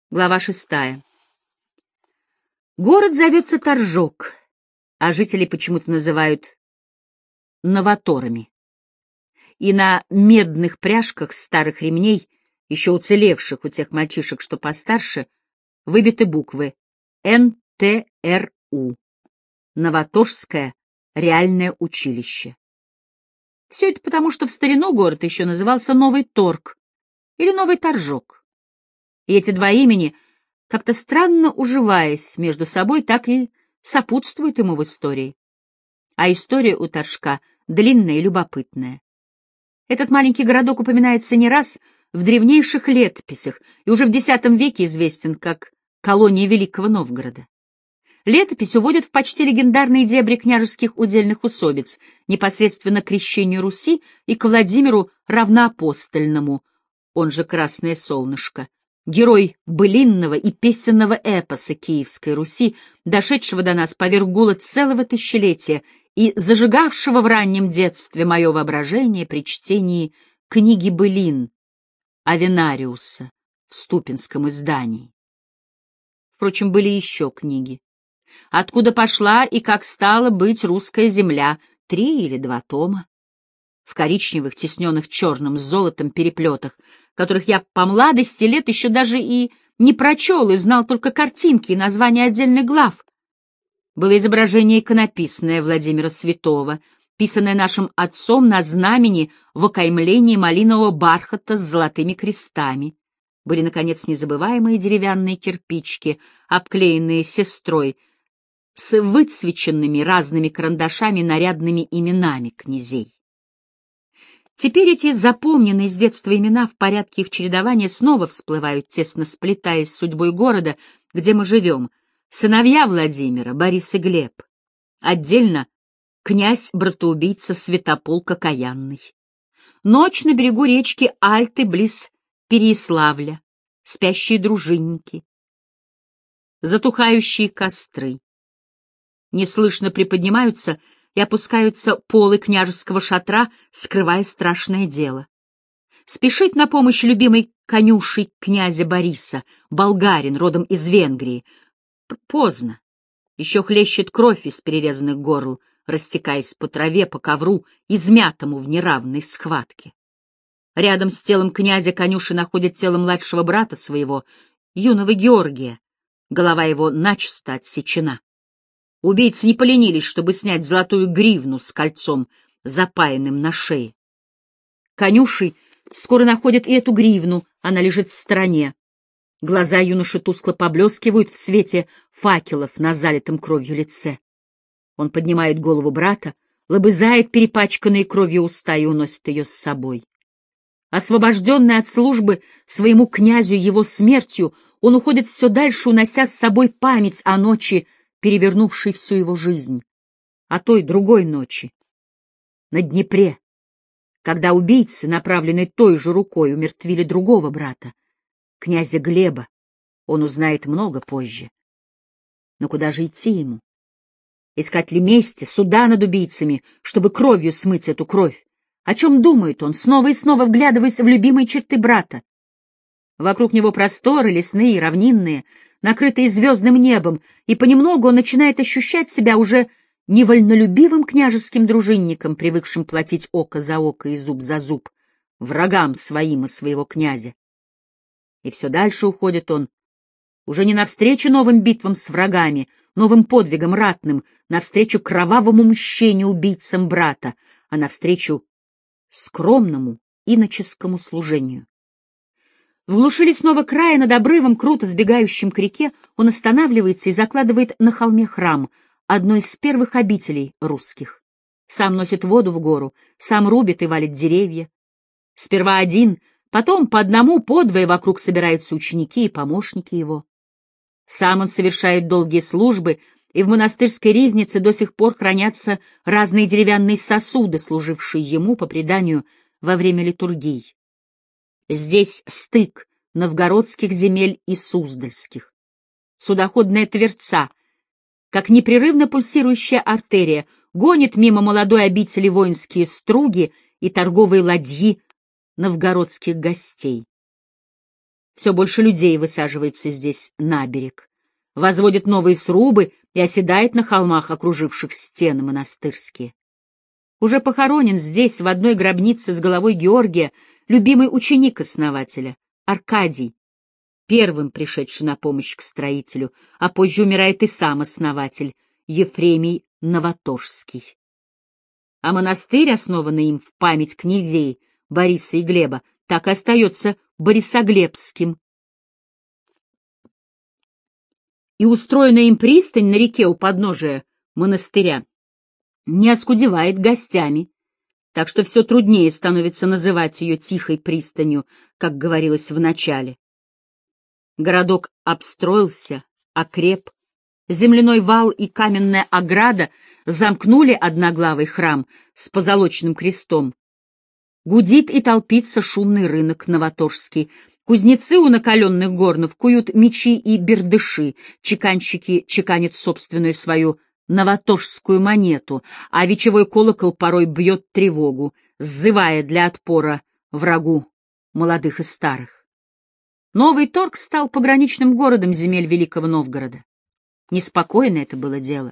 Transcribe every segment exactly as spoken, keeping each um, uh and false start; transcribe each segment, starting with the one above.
Глава шестая. Город зовется Торжок, а жители почему-то называют новаторами. И на медных пряжках старых ремней, еще уцелевших у тех мальчишек, что постарше, выбиты буквы Н Т Р У. Новаторское реальное училище. Все это потому, что в старину город еще назывался Новый Торг или Новый Торжок. И эти два имени, как-то странно уживаясь между собой, так и сопутствуют ему в истории. А история у Торжка длинная и любопытная. Этот маленький городок упоминается не раз в древнейших летописях и уже в десятом веке известен как колония Великого Новгорода. Летопись уводит в почти легендарные дебри княжеских удельных усобиц, непосредственно к крещению Руси и к Владимиру Равноапостольному, он же Красное Солнышко, герой былинного и песенного эпоса Киевской Руси, дошедшего до нас поверх гула целого тысячелетия и зажигавшего в раннем детстве мое воображение при чтении книги былин Авенариуса в Ступинском издании. Впрочем, были еще книги. «Откуда пошла и как стала быть русская земля» — три или два тома. В коричневых, тисненных черным с золотом переплетах, которых я по младости лет еще даже и не прочел и знал только картинки и названия отдельных глав. Было изображение иконописное Владимира Святого, писанное нашим отцом на знамени в окаймлении малинового бархата с золотыми крестами. Были, наконец, незабываемые деревянные кирпичики, обклеенные сестрой, с выцвеченными разными карандашами нарядными именами князей. Теперь эти запомненные с детства имена в порядке их чередования снова всплывают, тесно сплетаясь с судьбой города, где мы живем. Сыновья Владимира, Борис и Глеб. Отдельно князь-братоубийца Святополк Окаянный. Ночь на берегу речки Альты близ Переяславля. Спящие дружинники. Затухающие костры. Неслышно приподнимаются и опускаются полы княжеского шатра, скрывая страшное дело. Спешить на помощь любимой конюшей князя Бориса, болгарин, родом из Венгрии. Поздно. Еще хлещет кровь из перерезанных горл, растекаясь по траве, по ковру, измятому в неравной схватке. Рядом с телом князя конюши находит тело младшего брата своего, юного Георгия. Голова его начисто отсечена. Убийцы не поленились, чтобы снять золотую гривну с кольцом, запаянным на шее. Конюшей скоро находят и эту гривну, она лежит в стороне. Глаза юноши тускло поблескивают в свете факелов на залитом кровью лице. Он поднимает голову брата, лобызает перепачканные кровью уста и уносит ее с собой. Освобожденный от службы своему князю его смертью, он уходит все дальше, унося с собой память о ночи, перевернувшей всю его жизнь, о той другой ночи, на Днепре, когда убийцы, направленные той же рукой, умертвили другого брата, князя Глеба. Он узнает много позже. Но куда же идти ему? Искать ли мести, суда над убийцами, чтобы кровью смыть эту кровь? О чем думает он, снова и снова вглядываясь в любимые черты брата? Вокруг него просторы, лесные, равнинные, накрытые звездным небом, и понемногу он начинает ощущать себя уже не вольнолюбивым княжеским дружинником, привыкшим платить око за око и зуб за зуб, врагам своим и своего князя. И все дальше уходит он, уже не навстречу новым битвам с врагами, новым подвигам ратным, навстречу кровавому мщению убийцам брата, а навстречу скромному иноческому служению. В глуши лесного края над обрывом, круто сбегающим к реке, он останавливается и закладывает на холме храм, одной из первых обителей русских. Сам носит воду в гору, сам рубит и валит деревья. Сперва один, потом по одному, по двое вокруг собираются ученики и помощники его. Сам он совершает долгие службы, и в монастырской ризнице до сих пор хранятся разные деревянные сосуды, служившие ему, по преданию, во время литургий. Здесь стык новгородских земель и суздальских. Судоходная Тверца, как непрерывно пульсирующая артерия, гонит мимо молодой обители воинские струги и торговые ладьи новгородских гостей. Все больше людей высаживается здесь на берег, возводит новые срубы и оседает на холмах, окруживших стены монастырские. Уже похоронен здесь, в одной гробнице с головой Георгия, любимый ученик основателя, Аркадий, первым пришедший на помощь к строителю, а позже умирает и сам основатель, Ефремий Новоторжский. А монастырь, основанный им в память князей Бориса и Глеба, так и остается Борисоглебским. И устроенная им пристань на реке у подножия монастыря не оскудевает гостями, так что все труднее становится называть ее тихой пристанью, как говорилось в начале. Городок обстроился, окреп, земляной вал и каменная ограда замкнули одноглавый храм с позолоченным крестом. Гудит и толпится шумный рынок новоторжский. Кузнецы у накаленных горнов куют мечи и бердыши, чеканщики чеканят собственную свою новоторжскую монету, а вечевой колокол порой бьет тревогу, сзывая для отпора врагу молодых и старых. Новый торг стал пограничным городом земель Великого Новгорода. Неспокойно это было дело.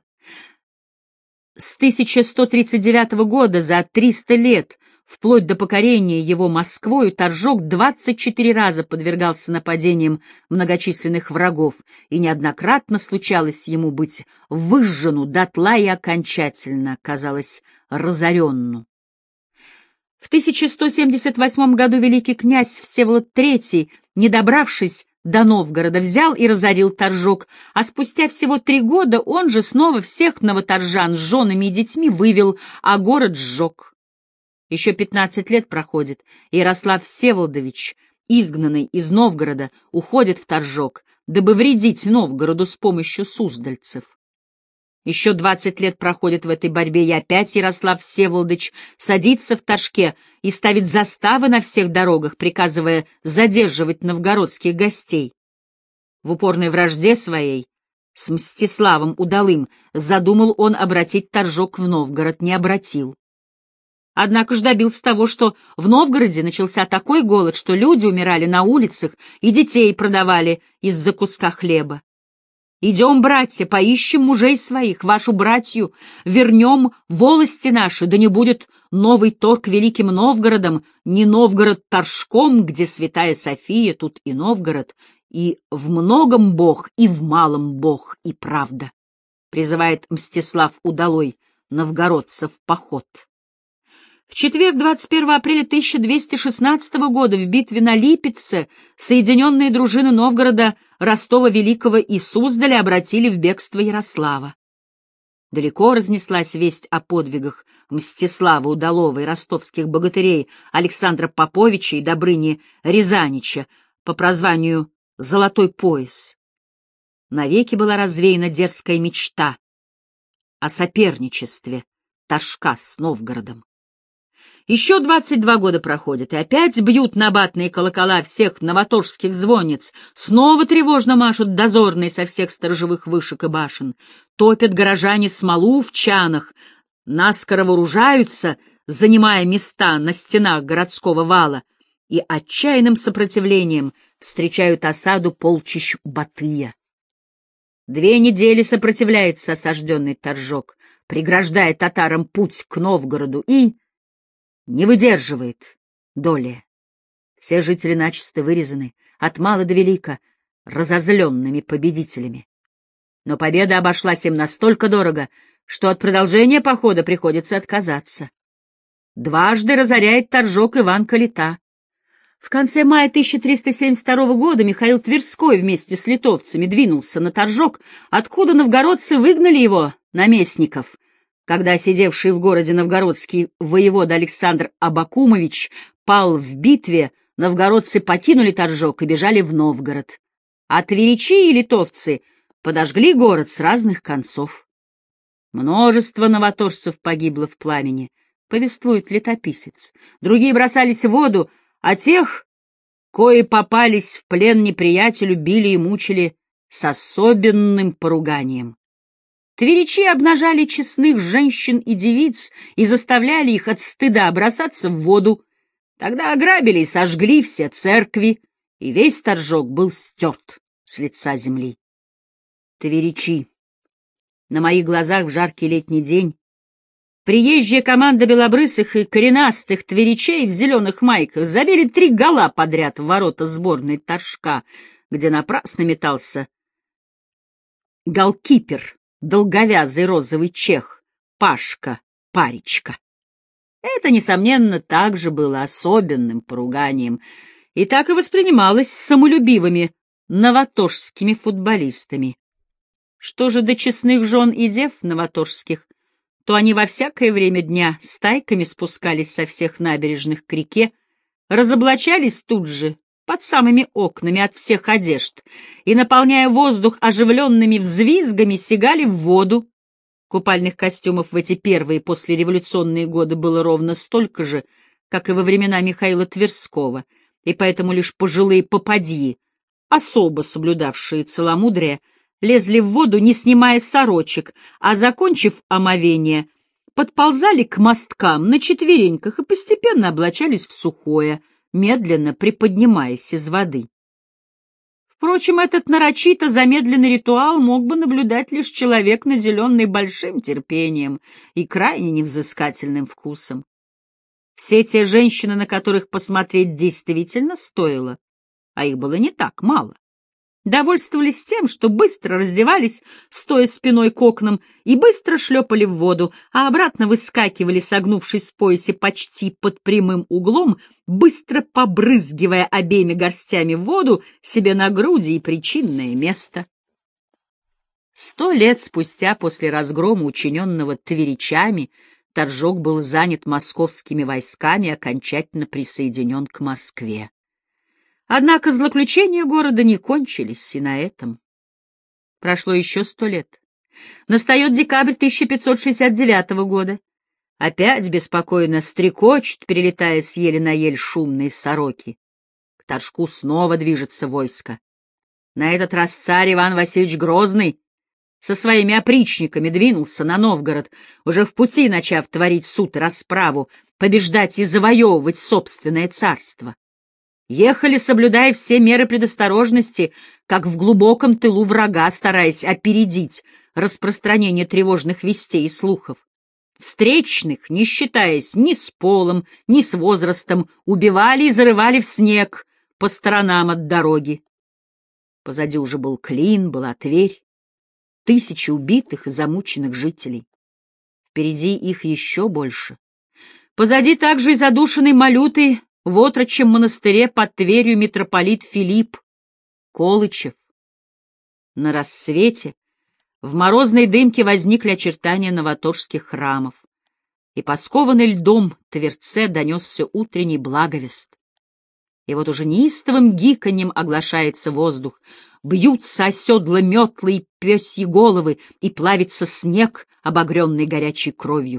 С тысяча сто тридцать девятого года, за триста лет, вплоть до покорения его Москвою, Торжок двадцать четыре раза подвергался нападениям многочисленных врагов, и неоднократно случалось ему быть выжжену дотла и окончательно, казалось, разоренну. В тысяча сто семьдесят восьмом году великий князь Всеволод третий, не добравшись до Новгорода, взял и разорил Торжок, а спустя всего три года он же снова всех новоторжан с женами и детьми вывел, а город сжег. Еще пятнадцать лет проходит, и Ярослав Всеволодович, изгнанный из Новгорода, уходит в Торжок, дабы вредить Новгороду с помощью суздальцев. Еще двадцать лет проходит в этой борьбе, и опять Ярослав Всеволодович садится в Торжке и ставит заставы на всех дорогах, приказывая задерживать новгородских гостей. В упорной вражде своей с Мстиславом Удалым задумал он обратить Торжок в Новгород, не обратил. Однако ж добился того, что в Новгороде начался такой голод, что люди умирали на улицах и детей продавали из-за куска хлеба. «Идем, братья, поищем мужей своих, вашу братью, вернем волости наши, да не будет новый торг великим Новгородом, не Новгород Торжком, где святая София, тут и Новгород, и в многом Бог, и в малом Бог, и правда», призывает Мстислав Удалой новгородцев в поход. В четверг, двадцать первого апреля тысяча двести шестнадцатого года, в битве на Липеце соединенные дружины Новгорода, Ростова Великого и Суздаля обратили в бегство Ярослава. Далеко разнеслась весть о подвигах Мстислава Удалова и ростовских богатырей Александра Поповича и Добрыни Рязанича по прозванию «Золотой пояс». Навеки была развеяна дерзкая мечта о соперничестве Торжка с Новгородом. Еще двадцать два года проходит, и опять бьют набатные колокола всех новоторжских звонниц, снова тревожно машут дозорные со всех сторожевых вышек и башен, топят горожане смолу в чанах, наскоро вооружаются, занимая места на стенах городского вала, и отчаянным сопротивлением встречают осаду полчищ Батыя. Две недели сопротивляется осажденный Торжок, преграждая татарам путь к Новгороду, и не выдерживает доли. Все жители начисто вырезаны, от мала до велика, разозленными победителями. Но победа обошлась им настолько дорого, что от продолжения похода приходится отказаться. Дважды разоряет Торжок Иван Калита. В конце мая тысяча триста семьдесят второго года Михаил Тверской вместе с литовцами двинулся на Торжок, откуда новгородцы выгнали его, наместников. Когда сидевший в городе новгородский воевода Александр Абакумович пал в битве, новгородцы покинули Торжок и бежали в Новгород. А тверичи и литовцы подожгли город с разных концов. Множество новоторжцев погибло в пламени, повествует летописец. Другие бросались в воду, а тех, кои попались в плен неприятелю, били и мучили с особенным поруганием. Тверичи обнажали честных женщин и девиц и заставляли их от стыда бросаться в воду. Тогда ограбили и сожгли все церкви и весь Торжок был стерт с лица земли. Тверичи. На моих глазах в жаркий летний день приезжая команда белобрысых и коренастых тверичей в зеленых майках забили три гола подряд в ворота сборной Торжка, где напрасно метался голкипер, долговязый розовый чех, Пашка Паречка. Это, несомненно, также было особенным поруганием, и так и воспринималось самолюбивыми новоторжскими футболистами. Что же до честных жен и дев новоторжских, то они во всякое время дня стайками спускались со всех набережных к реке, разоблачались тут же, под самыми окнами от всех одежд, и, наполняя воздух оживленными взвизгами, сигали в воду. Купальных костюмов в эти первые послереволюционные годы было ровно столько же, как и во времена Михаила Тверского, и поэтому лишь пожилые попадьи, особо соблюдавшие целомудрие, лезли в воду, не снимая сорочек, а, закончив омовение, подползали к мосткам на четвереньках и постепенно облачались в сухое, медленно приподнимаясь из воды. Впрочем, этот нарочито замедленный ритуал мог бы наблюдать лишь человек, наделенный большим терпением и крайне невзыскательным вкусом. Все те женщины, на которых посмотреть действительно стоило, а их было не так мало, довольствовались тем, что быстро раздевались, стоя спиной к окнам, и быстро шлепали в воду, а обратно выскакивали, согнувшись в поясе почти под прямым углом, быстро побрызгивая обеими горстями в воду себе на груди и причинное место. Сто лет спустя после разгрома, учиненного тверичами, Торжок был занят московскими войсками и окончательно присоединен к Москве. Однако злоключения города не кончились и на этом. Прошло еще сто лет. Настает декабрь тысяча пятьсот шестьдесят девятого года. Опять беспокойно стрекочут, перелетая с ели на ель шумные сороки. К Торжку снова движется войско. На этот раз царь Иван Васильевич Грозный со своими опричниками двинулся на Новгород, уже в пути начав творить суд и расправу, побеждать и завоевывать собственное царство. Ехали, соблюдая все меры предосторожности, как в глубоком тылу врага, стараясь опередить распространение тревожных вестей и слухов. Встречных, не считаясь ни с полом, ни с возрастом, убивали и зарывали в снег по сторонам от дороги. Позади уже был Клин, была Тверь, тысячи убитых и замученных жителей. Впереди их еще больше. Позади также и задушенный малютой в отрочьем монастыре под Тверью митрополит Филипп Колычев. На рассвете в морозной дымке возникли очертания новоторжских храмов, и по скованной льдом Тверце донесся утренний благовест. И вот уже неистовым гиканьем оглашается воздух, бьются оседла метлы и пёсьи головы, и плавится снег, обогренный горячей кровью.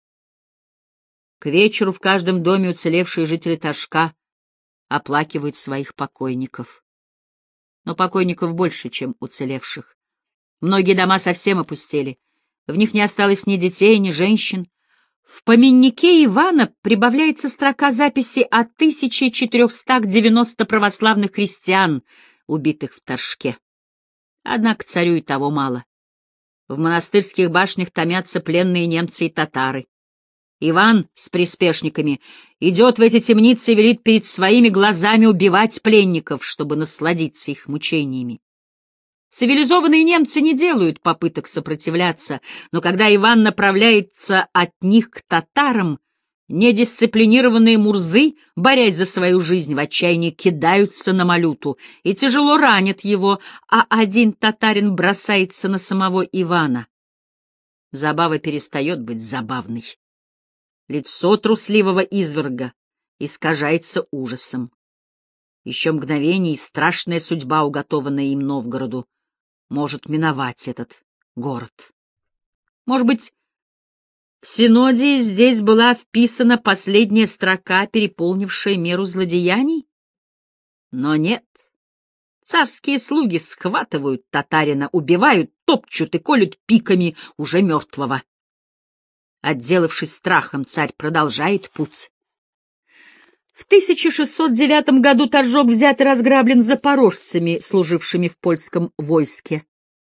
К вечеру в каждом доме уцелевшие жители Торжка оплакивают своих покойников. Но покойников больше, чем уцелевших. Многие дома совсем опустели. В них не осталось ни детей, ни женщин. В поминнике Ивана прибавляется строка записи о тысяче четырехстах девяноста православных христиан, убитых в Торжке. Однако царю и того мало. В монастырских башнях томятся пленные немцы и татары. Иван с приспешниками идет в эти темницы и велит перед своими глазами убивать пленников, чтобы насладиться их мучениями. Цивилизованные немцы не делают попыток сопротивляться, но когда Иван направляется от них к татарам, недисциплинированные мурзы, борясь за свою жизнь, в отчаянии кидаются на малюту и тяжело ранят его, а один татарин бросается на самого Ивана. Забава перестает быть забавной. Лицо трусливого изверга искажается ужасом. Еще мгновение, и страшная судьба, уготованная им Новгороду, может миновать этот город. Может быть, в Синоде здесь была вписана последняя строка, переполнившая меру злодеяний? Но нет. Царские слуги схватывают татарина, убивают, топчут и колют пиками уже мертвого. Отделавшись страхом, царь продолжает путь. В тысяча шестьсот девятом году Торжок взят и разграблен запорожцами, служившими в польском войске.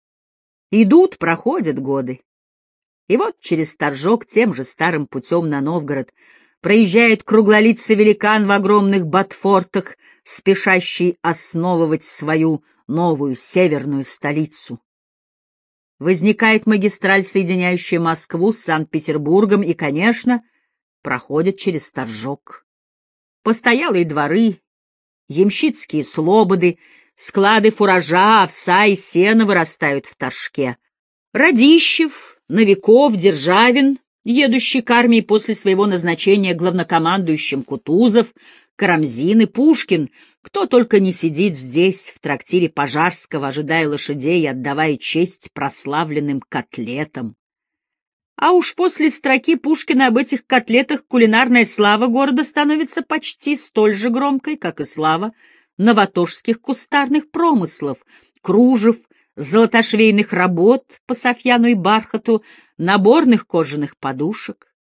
Идут, проходят годы. И вот через Торжок тем же старым путем на Новгород проезжает круглолицый великан в огромных ботфортах, спешащий основывать свою новую северную столицу. Возникает магистраль, соединяющая Москву с Санкт-Петербургом, и, конечно, проходит через Торжок. Постоялые дворы, ямщицкие слободы, склады фуража, овса и сена вырастают в Торжке. Радищев, Новиков, Державин, едущий к армии после своего назначения главнокомандующим, Кутузов, Карамзин и Пушкин, кто только не сидит здесь, в трактире Пожарского, ожидая лошадей и отдавая честь прославленным котлетам. А уж после строки Пушкина об этих котлетах кулинарная слава города становится почти столь же громкой, как и слава новаторских кустарных промыслов, кружев, золотошвейных работ по софьяну и бархату, наборных кожаных подушек.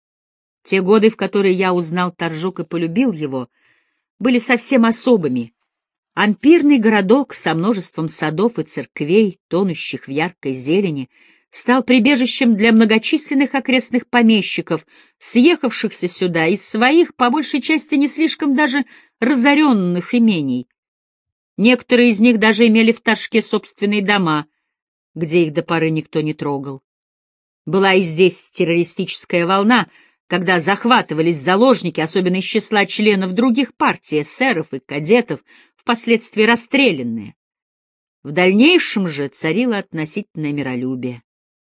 Те годы, в которые я узнал Торжок и полюбил его, были совсем особыми. Ампирный городок со множеством садов и церквей, тонущих в яркой зелени, стал прибежищем для многочисленных окрестных помещиков, съехавшихся сюда из своих, по большей части, не слишком даже разоренных имений. Некоторые из них даже имели в Торжке собственные дома, где их до поры никто не трогал. Была и здесь террористическая волна, когда захватывались заложники, особенно из числа членов других партий, эсеров и кадетов, впоследствии расстрелянные. В дальнейшем же царило относительное миролюбие.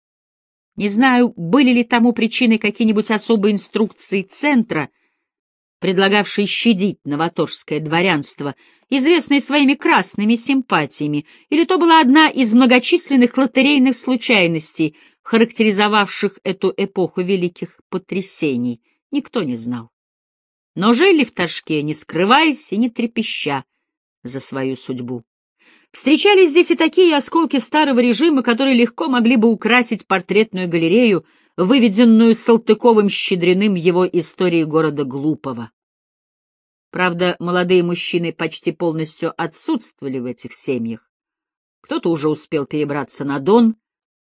Не знаю, были ли тому причиной какие-нибудь особые инструкции центра, предлагавшие щадить новаторское дворянство, известное своими красными симпатиями, или то была одна из многочисленных лотерейных случайностей, характеризовавших эту эпоху великих потрясений, никто не знал. Но жили в Торжке, не скрываясь и не трепеща за свою судьбу. Встречались здесь и такие осколки старого режима, которые легко могли бы украсить портретную галерею, выведенную Салтыковым-Щедриным в его истории города Глупого. Правда, молодые мужчины почти полностью отсутствовали в этих семьях. Кто-то уже успел перебраться на Дон,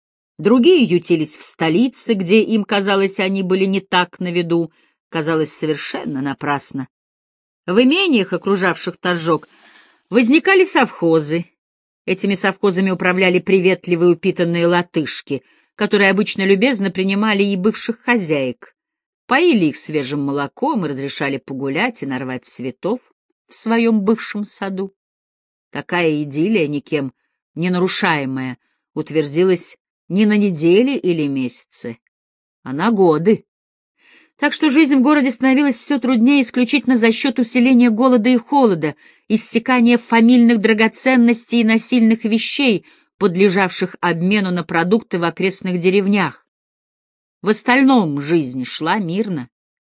другие ютились в столице, где им казалось, они были не так на виду, казалось совершенно напрасно. В имениях, окружавших Торжок, возникали совхозы. Этими совхозами управляли приветливые упитанные латышки, которые обычно любезно принимали и бывших хозяек, поили их свежим молоком и разрешали погулять и нарвать цветов в своем бывшем саду. Такая идиллия, никем не нарушаемая, утвердилась не на недели или месяцы, а на годы. Так что жизнь в городе становилась все труднее исключительно за счет усиления голода и холода, иссякания фамильных драгоценностей и насильных вещей, подлежавших обмену на продукты в окрестных деревнях. В остальном жизнь шла мирно.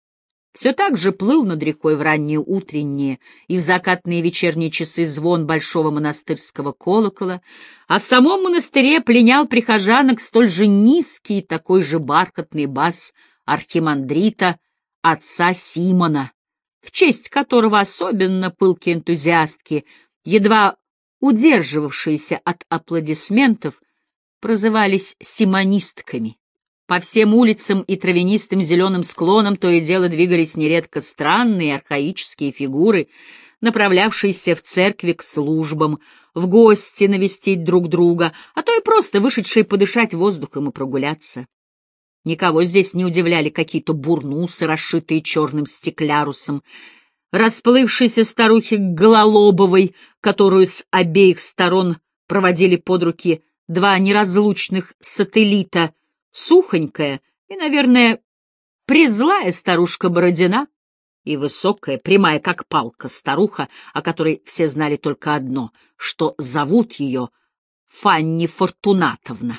Все так же плыл над рекой в ранние утренние и в закатные вечерние часы звон большого монастырского колокола, а в самом монастыре пленял прихожанок столь же низкий и такой же бархатный бас архимандрита отца Симона, в честь которого особенно пылкие энтузиастки, едва удерживавшиеся от аплодисментов, прозывались симонистками. По всем улицам и травянистым зеленым склонам то и дело двигались нередко странные архаические фигуры, направлявшиеся в церкви к службам, в гости навестить друг друга, а то и просто вышедшие подышать воздухом и прогуляться. Никого здесь не удивляли какие-то бурнусы, расшитые черным стеклярусом, расплывшиеся старухи Гололобовой, которую с обеих сторон проводили под руки два неразлучных сателлита, сухонькая и, наверное, презлая старушка Бородина и высокая, прямая как палка старуха, о которой все знали только одно, что зовут ее Фанни Фортунатовна.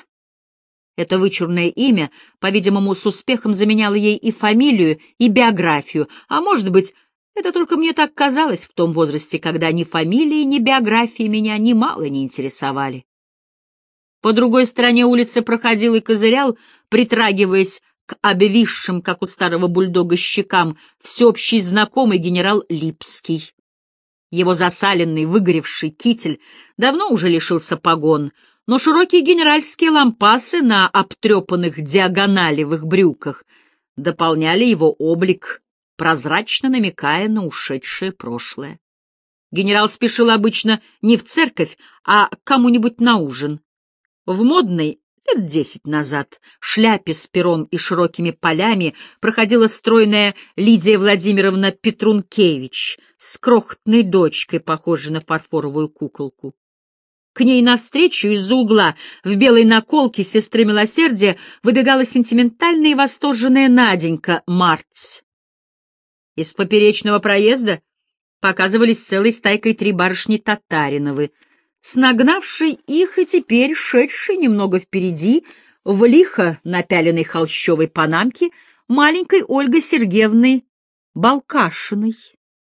Это вычурное имя, по-видимому, с успехом заменяло ей и фамилию, и биографию, а, может быть, это только мне так казалось в том возрасте, когда ни фамилии, ни биографии меня немало не интересовали. По другой стороне улицы проходил и козырял, притрагиваясь к обвисшим, как у старого бульдога, щекам, всеобщий знакомый генерал Липский. Его засаленный, выгоревший китель давно уже лишился погон, но широкие генеральские лампасы на обтрепанных диагоналевых брюках дополняли его облик, прозрачно намекая на ушедшее прошлое. Генерал спешил обычно не в церковь, а к кому-нибудь на ужин. В модной, лет десять назад, шляпе с пером и широкими полями проходила стройная Лидия Владимировна Петрункевич с крохотной дочкой, похожей на фарфоровую куколку. К ней навстречу из-за угла в белой наколке сестры милосердия выбегала сентиментальная и восторженная Наденька Марц. Из поперечного проезда показывались целой стайкой три барышни Татариновы, с нагнавшей их и теперь шедшей немного впереди, в лихо напяленной холщовой панамке, маленькой Ольгой Сергеевной Балкашиной.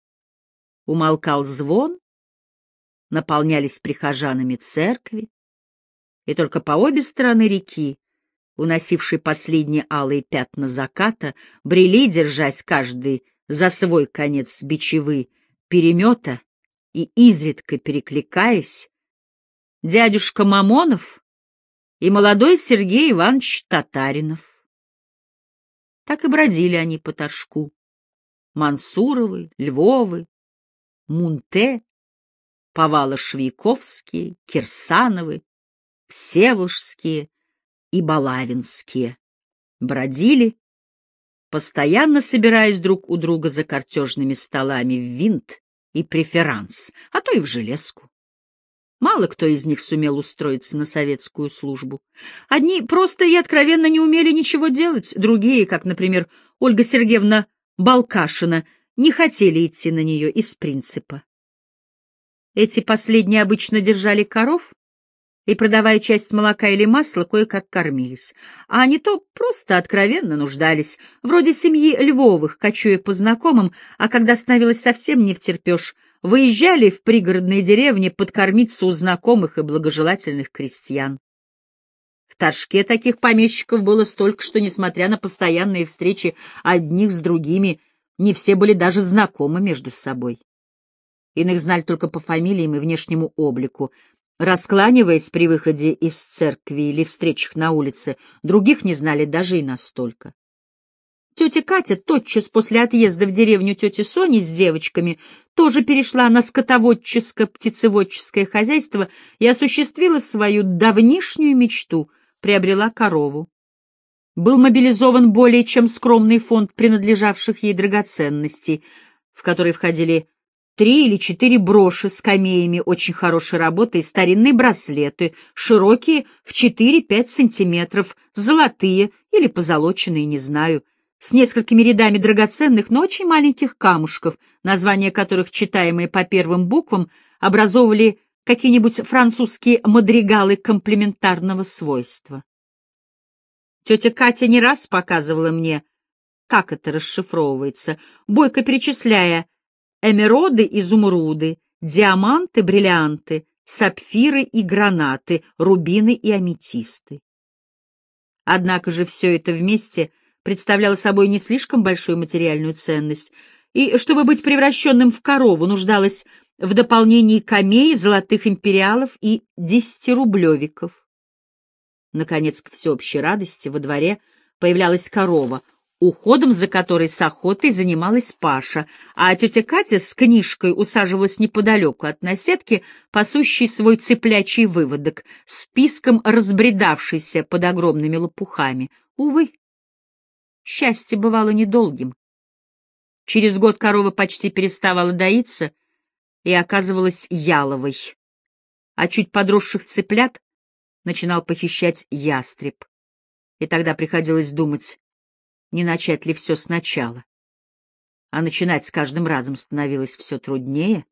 Умолкал звон, наполнялись прихожанами церкви, и только по обе стороны реки, уносившей последние алые пятна заката, брели, держась каждый за свой конец бичевы, перемета и изредка перекликаясь, дядюшка Мамонов и молодой Сергей Иванович Татаринов. Так и бродили они по Торжку. Мансуровы, Львовы, Мунте, Повало-Швейковские, Кирсановы, Всеволожские и Балавинские. Бродили, постоянно собираясь друг у друга за картежными столами в винт и преферанс, а то и в железку. Мало кто из них сумел устроиться на советскую службу. Одни просто и откровенно не умели ничего делать, другие, как, например, Ольга Сергеевна Балкашина, не хотели идти на нее из принципа. Эти последние обычно держали коров и, продавая часть молока или масла, кое-как кормились, а не то просто откровенно нуждались, вроде семьи Львовых, кочуя по знакомым, а когда становилось совсем невтерпеж, выезжали в пригородные деревни подкормиться у знакомых и благожелательных крестьян. В Торжке таких помещиков было столько, что, несмотря на постоянные встречи одних с другими, не все были даже знакомы между собой. Иных знали только по фамилиям и внешнему облику. Раскланиваясь при выходе из церкви или встречах на улице, других не знали даже и настолько. Тетя Катя тотчас после отъезда в деревню тети Сони с девочками тоже перешла на скотоводческо-птицеводческое хозяйство и осуществила свою давнишнюю мечту — приобрела корову. Был мобилизован более чем скромный фонд принадлежавших ей драгоценностей, в который входили три или четыре броши с камеями очень хорошей работы и старинные браслеты, широкие в четыре-пять сантиметров, золотые или позолоченные, не знаю, с несколькими рядами драгоценных, но очень маленьких камушков, названия которых, читаемые по первым буквам, образовывали какие-нибудь французские мадригалы комплементарного свойства. Тетя Катя не раз показывала мне, как это расшифровывается, бойко перечисляя эмероды, изумруды, диаманты, бриллианты, сапфиры и гранаты, рубины и аметисты. Однако же все это вместе представляло собой не слишком большую материальную ценность, и, чтобы быть превращенным в корову, нуждалось в дополнении камей, золотых империалов и десятирублевиков. Наконец, к всеобщей радости во дворе появлялась корова, уходом за которой с охотой занималась Паша, а тетя Катя с книжкой усаживалась неподалеку от наседки, пасущей свой цыплячий выводок, списком разбредавшийся под огромными лопухами. Увы, счастье бывало недолгим. Через год корова почти переставала доиться и оказывалась яловой, а чуть подросших цыплят начинал похищать ястреб. И тогда приходилось думать, не начать ли все сначала. А начинать с каждым разом становилось все труднее